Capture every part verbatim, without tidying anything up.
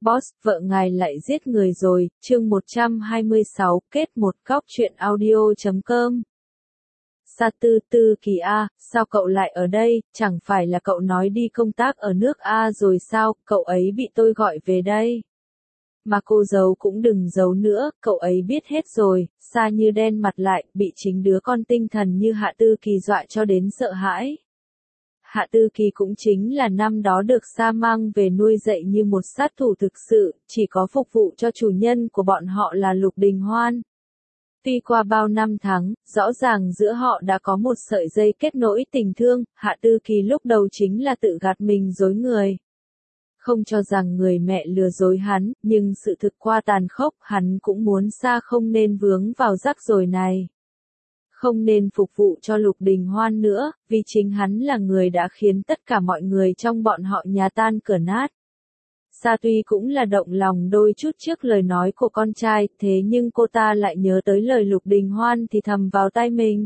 Boss, vợ ngài lại giết người rồi, chương một trăm hai mươi sáu, kết một góc truyện audio.com. Sa tư tư kỳ A, sao cậu lại ở đây, chẳng phải là cậu nói đi công tác ở nước A rồi sao, cậu ấy bị tôi gọi về đây. Mà cô giấu cũng đừng giấu nữa, cậu ấy biết hết rồi, Sa như đen mặt lại, bị chính đứa con tinh thần như Hạ Tư Kỳ dọa cho đến sợ hãi. Hạ Tư Kỳ cũng chính là năm đó được Sa mang về nuôi dạy như một sát thủ thực sự, chỉ có phục vụ cho chủ nhân của bọn họ là Lục Đình Hoan. Tuy qua bao năm tháng, rõ ràng giữa họ đã có một sợi dây kết nối tình thương, Hạ Tư Kỳ lúc đầu chính là tự gạt mình dối người. Không cho rằng người mẹ lừa dối hắn, nhưng sự thực qua tàn khốc, hắn cũng muốn Sa không nên vướng vào rắc rối này. Không nên phục vụ cho Lục Đình Hoan nữa, vì chính hắn là người đã khiến tất cả mọi người trong bọn họ nhà tan cửa nát. Sa tuy cũng là động lòng đôi chút trước lời nói của con trai, thế nhưng cô ta lại nhớ tới lời Lục Đình Hoan thì thầm vào tai mình.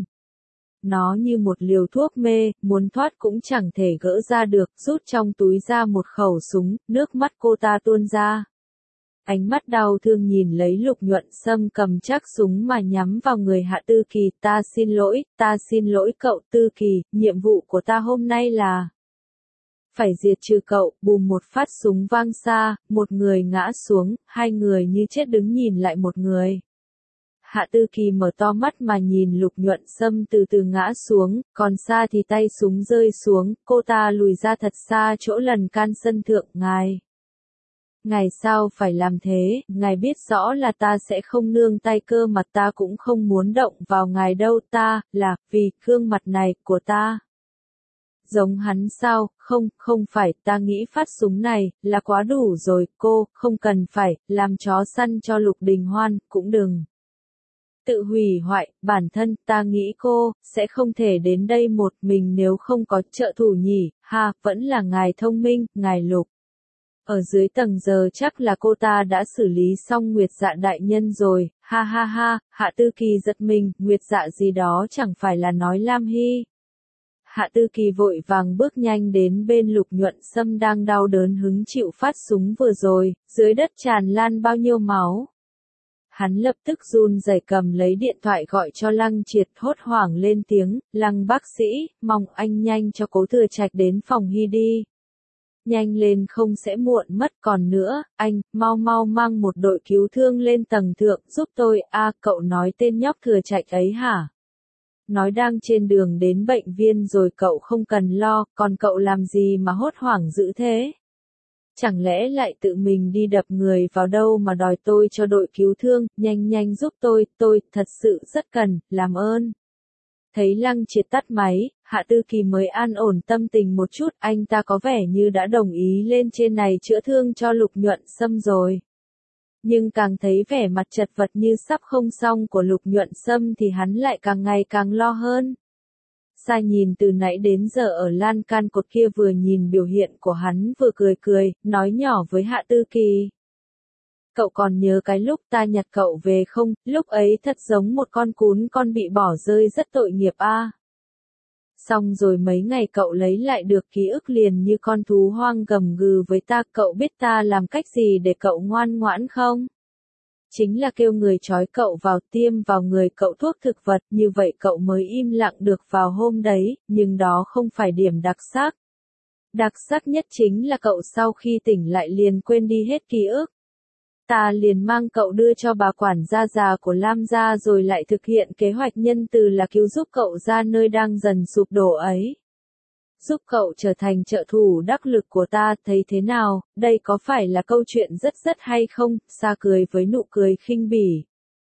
Nó như một liều thuốc mê, muốn thoát cũng chẳng thể gỡ ra được, rút trong túi ra một khẩu súng, nước mắt cô ta tuôn ra. Ánh mắt đau thương nhìn lấy Lục Nhuận Sâm cầm chắc súng mà nhắm vào người Hạ Tư Kỳ, ta xin lỗi, ta xin lỗi cậu Tư Kỳ, nhiệm vụ của ta hôm nay là phải diệt trừ cậu, bùm một phát súng vang xa, một người ngã xuống, hai người như chết đứng nhìn lại một người. Hạ Tư Kỳ mở to mắt mà nhìn Lục Nhuận Sâm từ từ ngã xuống, còn Sa thì tay súng rơi xuống, cô ta lùi ra thật xa chỗ lần can sân thượng, ngài. Ngài sao phải làm thế, ngài biết rõ là ta sẽ không nương tay cơ mà ta cũng không muốn động vào ngài đâu, ta, là, vì, gương mặt này, của ta. Giống hắn sao, không, không phải, ta nghĩ phát súng này, là quá đủ rồi, cô, không cần phải, làm chó săn cho Lục Đình Hoan, cũng đừng. Tự hủy hoại, bản thân, ta nghĩ cô, sẽ không thể đến đây một mình nếu không có trợ thủ nhỉ, ha, vẫn là ngài thông minh, ngài Lục. Ở dưới tầng giờ chắc là cô ta đã xử lý xong Nguyệt Dạ đại nhân rồi, ha ha ha, Hạ Tư Kỳ giật mình, Nguyệt Dạ gì đó chẳng phải là nói Lam Hy. Hạ Tư Kỳ vội vàng bước nhanh đến bên Lục Nhuận Sâm đang đau đớn hứng chịu phát súng vừa rồi, dưới đất tràn lan bao nhiêu máu. Hắn lập tức run rẩy cầm lấy điện thoại gọi cho Lăng Triệt, hốt hoảng lên tiếng, Lăng bác sĩ, mong anh nhanh cho Cố Thừa Trạch đến phòng Hy đi. Nhanh lên không sẽ muộn mất, còn nữa, anh, mau mau mang một đội cứu thương lên tầng thượng giúp tôi, a cậu nói tên nhóc Thừa Trạch ấy hả? Nói đang trên đường đến bệnh viện rồi cậu không cần lo, còn cậu làm gì mà hốt hoảng dữ thế? Chẳng lẽ lại tự mình đi đập người vào đâu mà đòi tôi cho đội cứu thương, nhanh nhanh giúp tôi, tôi, thật sự rất cần, làm ơn. Thấy Lăng Triệt tắt máy, Hạ Tư Kỳ mới an ổn tâm tình một chút, anh ta có vẻ như đã đồng ý lên trên này chữa thương cho Lục Nhuận Sâm rồi. Nhưng càng thấy vẻ mặt chật vật như sắp không xong của Lục Nhuận Sâm thì hắn lại càng ngày càng lo hơn. Sa nhìn từ nãy đến giờ ở lan can cột kia vừa nhìn biểu hiện của hắn vừa cười cười, nói nhỏ với Hạ Tư Kỳ. Cậu còn nhớ cái lúc ta nhặt cậu về không, lúc ấy thật giống một con cún con bị bỏ rơi rất tội nghiệp a. À. Xong rồi mấy ngày cậu lấy lại được ký ức liền như con thú hoang gầm gừ với ta, cậu biết ta làm cách gì để cậu ngoan ngoãn không? Chính là kêu người trói cậu vào tiêm vào người cậu thuốc thực vật, như vậy cậu mới im lặng được vào hôm đấy, nhưng đó không phải điểm đặc sắc. Đặc sắc nhất chính là cậu sau khi tỉnh lại liền quên đi hết ký ức. Ta liền mang cậu đưa cho bà quản gia già của Lam gia rồi lại thực hiện kế hoạch nhân từ là cứu giúp cậu ra nơi đang dần sụp đổ ấy. Giúp cậu trở thành trợ thủ đắc lực của ta, thấy thế nào, đây có phải là câu chuyện rất rất hay không? Sa cười với nụ cười khinh bỉ.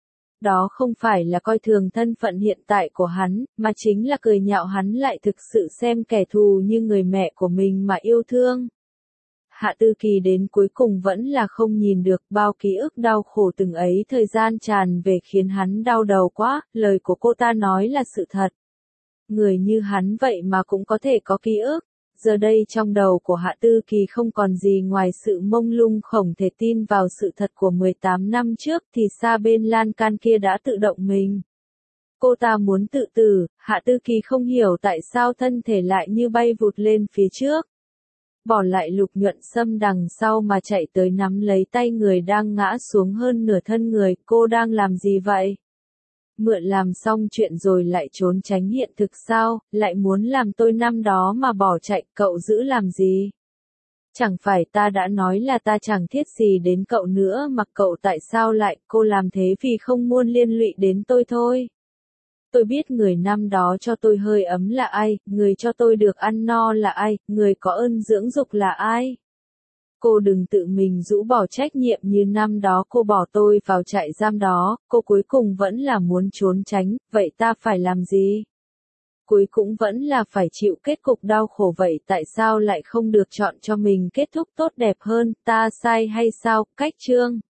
Đó không phải là coi thường thân phận hiện tại của hắn, mà chính là cười nhạo hắn lại thực sự xem kẻ thù như người mẹ của mình mà yêu thương. Hạ Tư Kỳ đến cuối cùng vẫn là không nhìn được bao ký ức đau khổ từng ấy thời gian tràn về khiến hắn đau đầu quá, lời của cô ta nói là sự thật. Người như hắn vậy mà cũng có thể có ký ức. Giờ đây trong đầu của Hạ Tư Kỳ không còn gì ngoài sự mông lung không thể tin vào sự thật của mười tám năm trước thì Sa bên lan can kia đã tự động mình. Cô ta muốn tự tử, Hạ Tư Kỳ không hiểu tại sao thân thể lại như bay vụt lên phía trước. bỏ lại Lục Nhuận Sâm đằng sau mà chạy tới nắm lấy tay người đang ngã xuống hơn nửa thân người, cô đang làm gì vậy? Mượn làm xong chuyện rồi lại trốn tránh hiện thực sao, lại muốn làm tôi năm đó mà bỏ chạy, cậu giữ làm gì? Chẳng phải ta đã nói là ta chẳng thiết gì đến cậu nữa mà cậu tại sao lại, cô làm thế vì không muốn liên lụy đến tôi thôi. Tôi biết người năm đó cho tôi hơi ấm là ai, người cho tôi được ăn no là ai, người có ơn dưỡng dục là ai. Cô đừng tự mình rũ bỏ trách nhiệm như năm đó cô bỏ tôi vào trại giam đó, cô cuối cùng vẫn là muốn trốn tránh, vậy ta phải làm gì? Cuối cũng vẫn là phải chịu kết cục đau khổ vậy tại sao lại không được chọn cho mình kết thúc tốt đẹp hơn, ta sai hay sao? Cách chương